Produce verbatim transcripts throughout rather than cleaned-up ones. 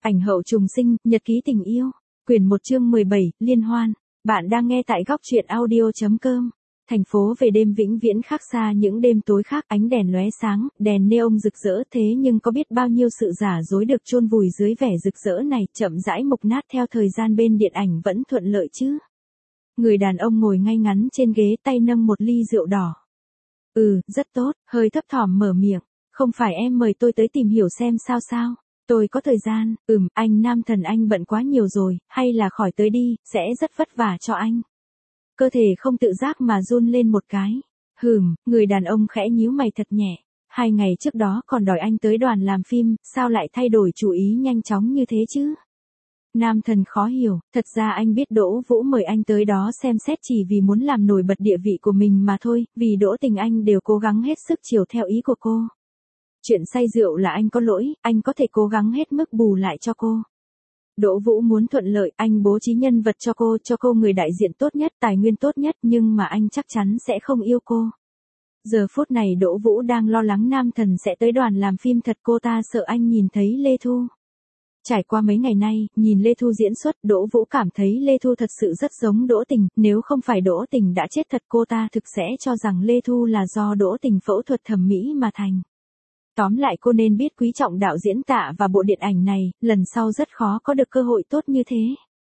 Ảnh hậu trùng sinh, nhật ký tình yêu. Quyển một chương mười bảy, liên hoan. Bạn đang nghe tại góc truyện audio chấm com. Thành phố về đêm vĩnh viễn khác xa những đêm tối khác, ánh đèn lóe sáng, đèn neon rực rỡ, thế nhưng có biết bao nhiêu sự giả dối được chôn vùi dưới vẻ rực rỡ này, chậm rãi mục nát theo thời gian bên điện ảnh vẫn thuận lợi chứ. Người đàn ông ngồi ngay ngắn trên ghế, tay nâng một ly rượu đỏ. Ừ, rất tốt, hơi thấp thỏm mở miệng. Không phải em mời tôi tới tìm hiểu xem sao sao. Tôi có thời gian, ừm, anh nam thần anh bận quá nhiều rồi, hay là khỏi tới đi, sẽ rất vất vả cho anh. Cơ thể không tự giác mà run lên một cái. Hừm, người đàn ông khẽ nhíu mày thật nhẹ. Hai ngày trước đó còn đòi anh tới đoàn làm phim, sao lại thay đổi chủ ý nhanh chóng như thế chứ? Nam thần khó hiểu, thật ra anh biết Đỗ Vũ mời anh tới đó xem xét chỉ vì muốn làm nổi bật địa vị của mình mà thôi, vì Đỗ Tình anh đều cố gắng hết sức chiều theo ý của cô. Chuyện say rượu là anh có lỗi, anh có thể cố gắng hết mức bù lại cho cô. Đỗ Vũ muốn thuận lợi, anh bố trí nhân vật cho cô, cho cô người đại diện tốt nhất, tài nguyên tốt nhất, nhưng mà anh chắc chắn sẽ không yêu cô. Giờ phút này Đỗ Vũ đang lo lắng nam thần sẽ tới đoàn làm phim thật, cô ta sợ anh nhìn thấy Lê Thu. Trải qua mấy ngày nay, nhìn Lê Thu diễn xuất, Đỗ Vũ cảm thấy Lê Thu thật sự rất giống Đỗ Tình, nếu không phải Đỗ Tình đã chết thật cô ta thực sẽ cho rằng Lê Thu là do Đỗ Tình phẫu thuật thẩm mỹ mà thành. Tóm lại cô nên biết quý trọng đạo diễn Tạ và bộ điện ảnh này, lần sau rất khó có được cơ hội tốt như thế.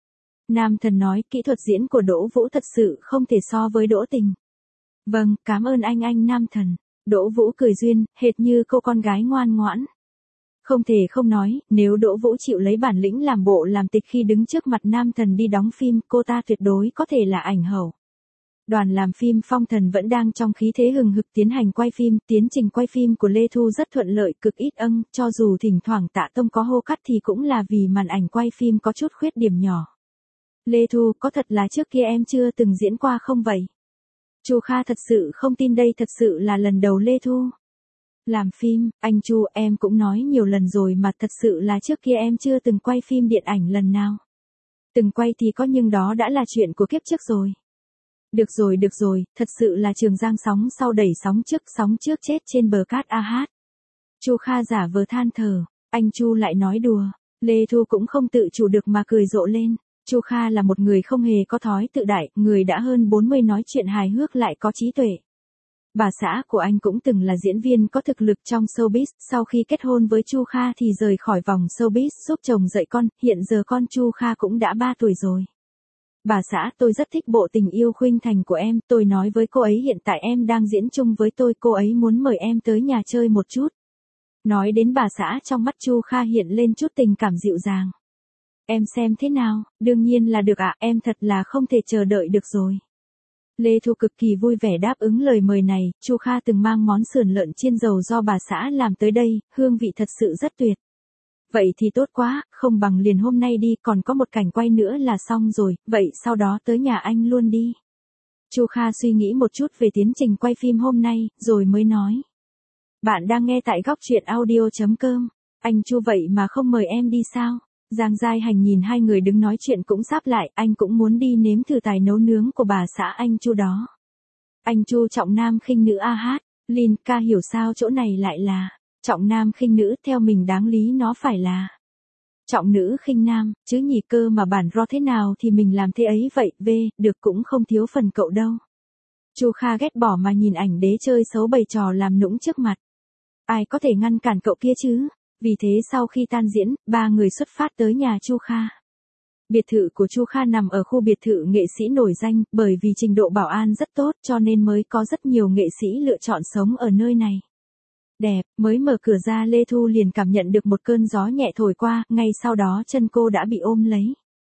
Nam thần nói, kỹ thuật diễn của Đỗ Vũ thật sự không thể so với Đỗ Tình. Vâng, cảm ơn anh anh nam thần. Đỗ Vũ cười duyên, hệt như cô con gái ngoan ngoãn. Không thể không nói, nếu Đỗ Vũ chịu lấy bản lĩnh làm bộ làm tịch khi đứng trước mặt nam thần đi đóng phim, cô ta tuyệt đối có thể là ảnh hậu. Đoàn làm phim Phong Thần vẫn đang trong khí thế hừng hực tiến hành quay phim, tiến trình quay phim của Lê Thu rất thuận lợi, cực ít âng, cho dù thỉnh thoảng Tạ Tông có hô cắt thì cũng là vì màn ảnh quay phim có chút khuyết điểm nhỏ. Lê Thu, có thật là trước kia em chưa từng diễn qua không vậy? Chu Kha thật sự không tin đây thật sự là lần đầu Lê Thu làm phim, anh Chu, em cũng nói nhiều lần rồi mà thật sự là trước kia em chưa từng quay phim điện ảnh lần nào. Từng quay thì có nhưng đó đã là chuyện của kiếp trước rồi. Được rồi được rồi, thật sự là Trường Giang sóng sau đẩy sóng trước, sóng trước chết trên bờ cát a hát. Chu Kha giả vờ than thở, anh Chu lại nói đùa, Lê Thu cũng không tự chủ được mà cười rộ lên. Chu Kha là một người không hề có thói tự đại, người đã hơn bốn mươi nói chuyện hài hước lại có trí tuệ. Bà xã của anh cũng từng là diễn viên có thực lực trong showbiz, sau khi kết hôn với Chu Kha thì rời khỏi vòng showbiz giúp chồng dạy con, hiện giờ con Chu Kha cũng đã ba tuổi rồi. Bà xã, tôi rất thích bộ Tình Yêu Khuynh Thành của em, tôi nói với cô ấy hiện tại em đang diễn chung với tôi, cô ấy muốn mời em tới nhà chơi một chút. Nói đến bà xã, trong mắt Chu Kha hiện lên chút tình cảm dịu dàng. Em xem thế nào, đương nhiên là được ạ, em thật là không thể chờ đợi được rồi. Lê Thu cực kỳ vui vẻ đáp ứng lời mời này, Chu Kha từng mang món sườn lợn chiên dầu do bà xã làm tới đây, hương vị thật sự rất tuyệt. Vậy thì tốt quá, không bằng liền hôm nay đi, còn có một cảnh quay nữa là xong rồi, vậy sau đó tới nhà anh luôn đi. Chu Kha suy nghĩ một chút về tiến trình quay phim hôm nay, rồi mới nói. Bạn đang nghe tại góc truyện audio chấm com. Anh Chu vậy mà không mời em đi sao? Giang Giai Hành nhìn hai người đứng nói chuyện cũng sáp lại, anh cũng muốn đi nếm thử tài nấu nướng của bà xã anh Chu đó. Anh Chu trọng nam khinh nữ a hát, Lin ca hiểu sao chỗ này lại là trọng nam khinh nữ, theo mình đáng lý nó phải là trọng nữ khinh nam, chứ nhỉ, cơ mà bản ro thế nào thì mình làm thế ấy vậy, v, được cũng không thiếu phần cậu đâu. Chu Kha ghét bỏ mà nhìn ảnh đế chơi xấu bày trò làm nũng trước mặt. Ai có thể ngăn cản cậu kia chứ? Vì thế sau khi tan diễn, ba người xuất phát tới nhà Chu Kha. Biệt thự của Chu Kha nằm ở khu biệt thự nghệ sĩ nổi danh, bởi vì trình độ bảo an rất tốt cho nên mới có rất nhiều nghệ sĩ lựa chọn sống ở nơi này. Đẹp, mới mở cửa ra Lê Thu liền cảm nhận được một cơn gió nhẹ thổi qua, ngay sau đó chân cô đã bị ôm lấy.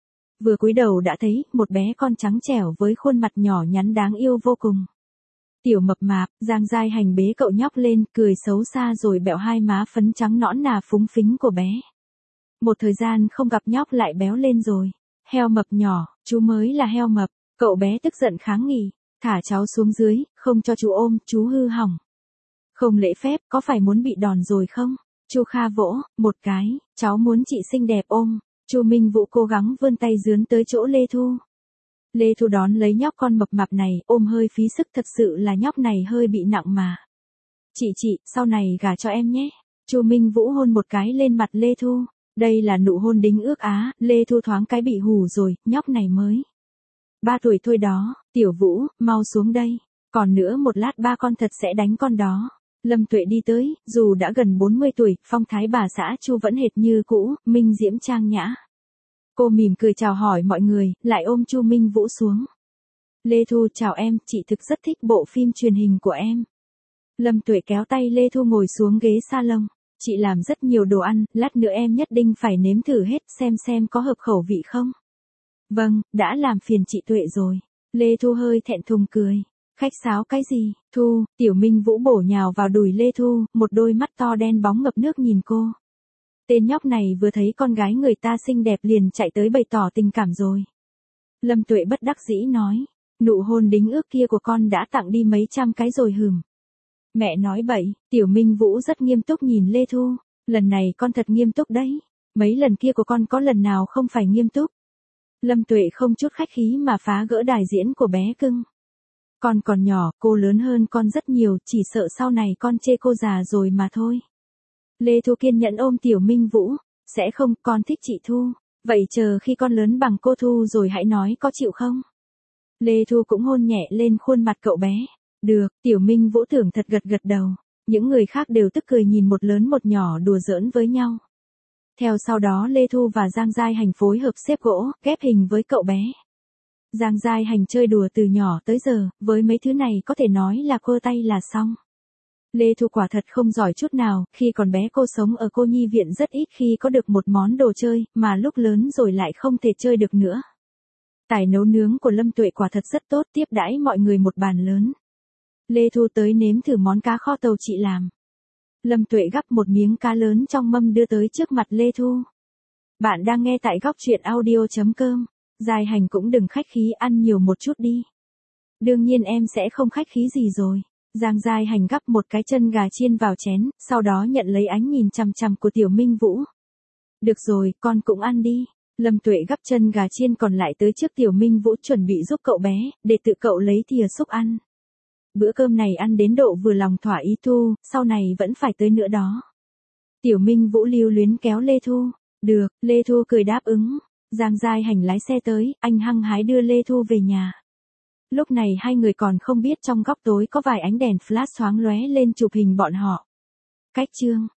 Vừa cúi đầu đã thấy, một bé con trắng trẻo với khuôn mặt nhỏ nhắn đáng yêu vô cùng. Tiểu mập mạp, Giang Giai Hành bế cậu nhóc lên, cười xấu xa rồi bẹo hai má phấn trắng nõn nà phúng phính của bé. Một thời gian không gặp nhóc lại béo lên rồi. Heo mập nhỏ, chú mới là heo mập, cậu bé tức giận kháng nghị, thả cháu xuống dưới, không cho chú ôm, chú hư hỏng. Không lễ phép, có phải muốn bị đòn rồi không? Chu Kha vỗ, một cái, cháu muốn chị xinh đẹp ôm. Chu Minh Vũ cố gắng vươn tay dướn tới chỗ Lê Thu. Lê Thu đón lấy nhóc con mập mạp này, ôm hơi phí sức, thật sự là nhóc này hơi bị nặng mà. Chị chị, sau này gả cho em nhé. Chu Minh Vũ hôn một cái lên mặt Lê Thu. Đây là nụ hôn đính ước á, Lê Thu thoáng cái bị hù rồi, nhóc này mới ba tuổi thôi đó, Tiểu Vũ, mau xuống đây, còn nữa một lát ba con thật sẽ đánh con đó. Lâm Tuệ đi tới, dù đã gần bốn mươi tuổi, phong thái bà xã Chu vẫn hệt như cũ, minh diễm trang nhã. Cô mỉm cười chào hỏi mọi người, lại ôm Chu Minh Vũ xuống. Lê Thu chào em, chị thực rất thích bộ phim truyền hình của em. Lâm Tuệ kéo tay Lê Thu ngồi xuống ghế salon. Chị làm rất nhiều đồ ăn, lát nữa em nhất định phải nếm thử hết xem xem có hợp khẩu vị không. Vâng, đã làm phiền chị Tuệ rồi. Lê Thu hơi thẹn thùng cười. Khách sáo cái gì, Thu, Tiểu Minh Vũ bổ nhào vào đùi Lê Thu, một đôi mắt to đen bóng ngập nước nhìn cô. Tên nhóc này vừa thấy con gái người ta xinh đẹp liền chạy tới bày tỏ tình cảm rồi. Lâm Tuệ bất đắc dĩ nói, nụ hôn đính ước kia của con đã tặng đi mấy trăm cái rồi hừm. Mẹ nói bậy, Tiểu Minh Vũ rất nghiêm túc nhìn Lê Thu, lần này con thật nghiêm túc đấy, mấy lần kia của con có lần nào không phải nghiêm túc. Lâm Tuệ không chút khách khí mà phá gỡ đài diễn của bé cưng. Con còn nhỏ, cô lớn hơn con rất nhiều, chỉ sợ sau này con chê cô già rồi mà thôi. Lê Thu kiên nhẫn ôm Tiểu Minh Vũ, sẽ không, con thích chị Thu, vậy chờ khi con lớn bằng cô Thu rồi hãy nói có chịu không. Lê Thu cũng hôn nhẹ lên khuôn mặt cậu bé. Được, Tiểu Minh Vũ tưởng thật gật gật đầu. Những người khác đều tức cười nhìn một lớn một nhỏ đùa giỡn với nhau. Theo sau đó Lê Thu và Giang Giai Hành phối hợp xếp gỗ, ghép hình với cậu bé. Giang Giai Hành chơi đùa từ nhỏ tới giờ, với mấy thứ này có thể nói là cô tay là xong. Lê Thu quả thật không giỏi chút nào, khi còn bé cô sống ở cô nhi viện rất ít khi có được một món đồ chơi, mà lúc lớn rồi lại không thể chơi được nữa. Tài nấu nướng của Lâm Tuệ quả thật rất tốt, tiếp đãi mọi người một bàn lớn. Lê Thu tới nếm thử món cá kho tàu chị làm. Lâm Tuệ gắp một miếng cá lớn trong mâm đưa tới trước mặt Lê Thu. Bạn đang nghe tại góc truyện audio chấm com. Giai Hành cũng đừng khách khí, ăn nhiều một chút đi. Đương nhiên em sẽ không khách khí gì rồi. Giang Giai Hành gắp một cái chân gà chiên vào chén, sau đó nhận lấy ánh nhìn chằm chằm của Tiểu Minh Vũ. Được rồi, con cũng ăn đi. Lâm Tuệ gắp chân gà chiên còn lại tới trước Tiểu Minh Vũ chuẩn bị giúp cậu bé, để tự cậu lấy thìa xúc ăn. Bữa cơm này ăn đến độ vừa lòng thỏa ý Thu, sau này vẫn phải tới nữa đó. Tiểu Minh Vũ lưu luyến kéo Lê Thu. Được, Lê Thu cười đáp ứng. Giang Giai Hành lái xe tới, anh hăng hái đưa Lê Thu về nhà. Lúc này hai người còn không biết trong góc tối có vài ánh đèn flash thoáng lóe lên chụp hình bọn họ. Cách chương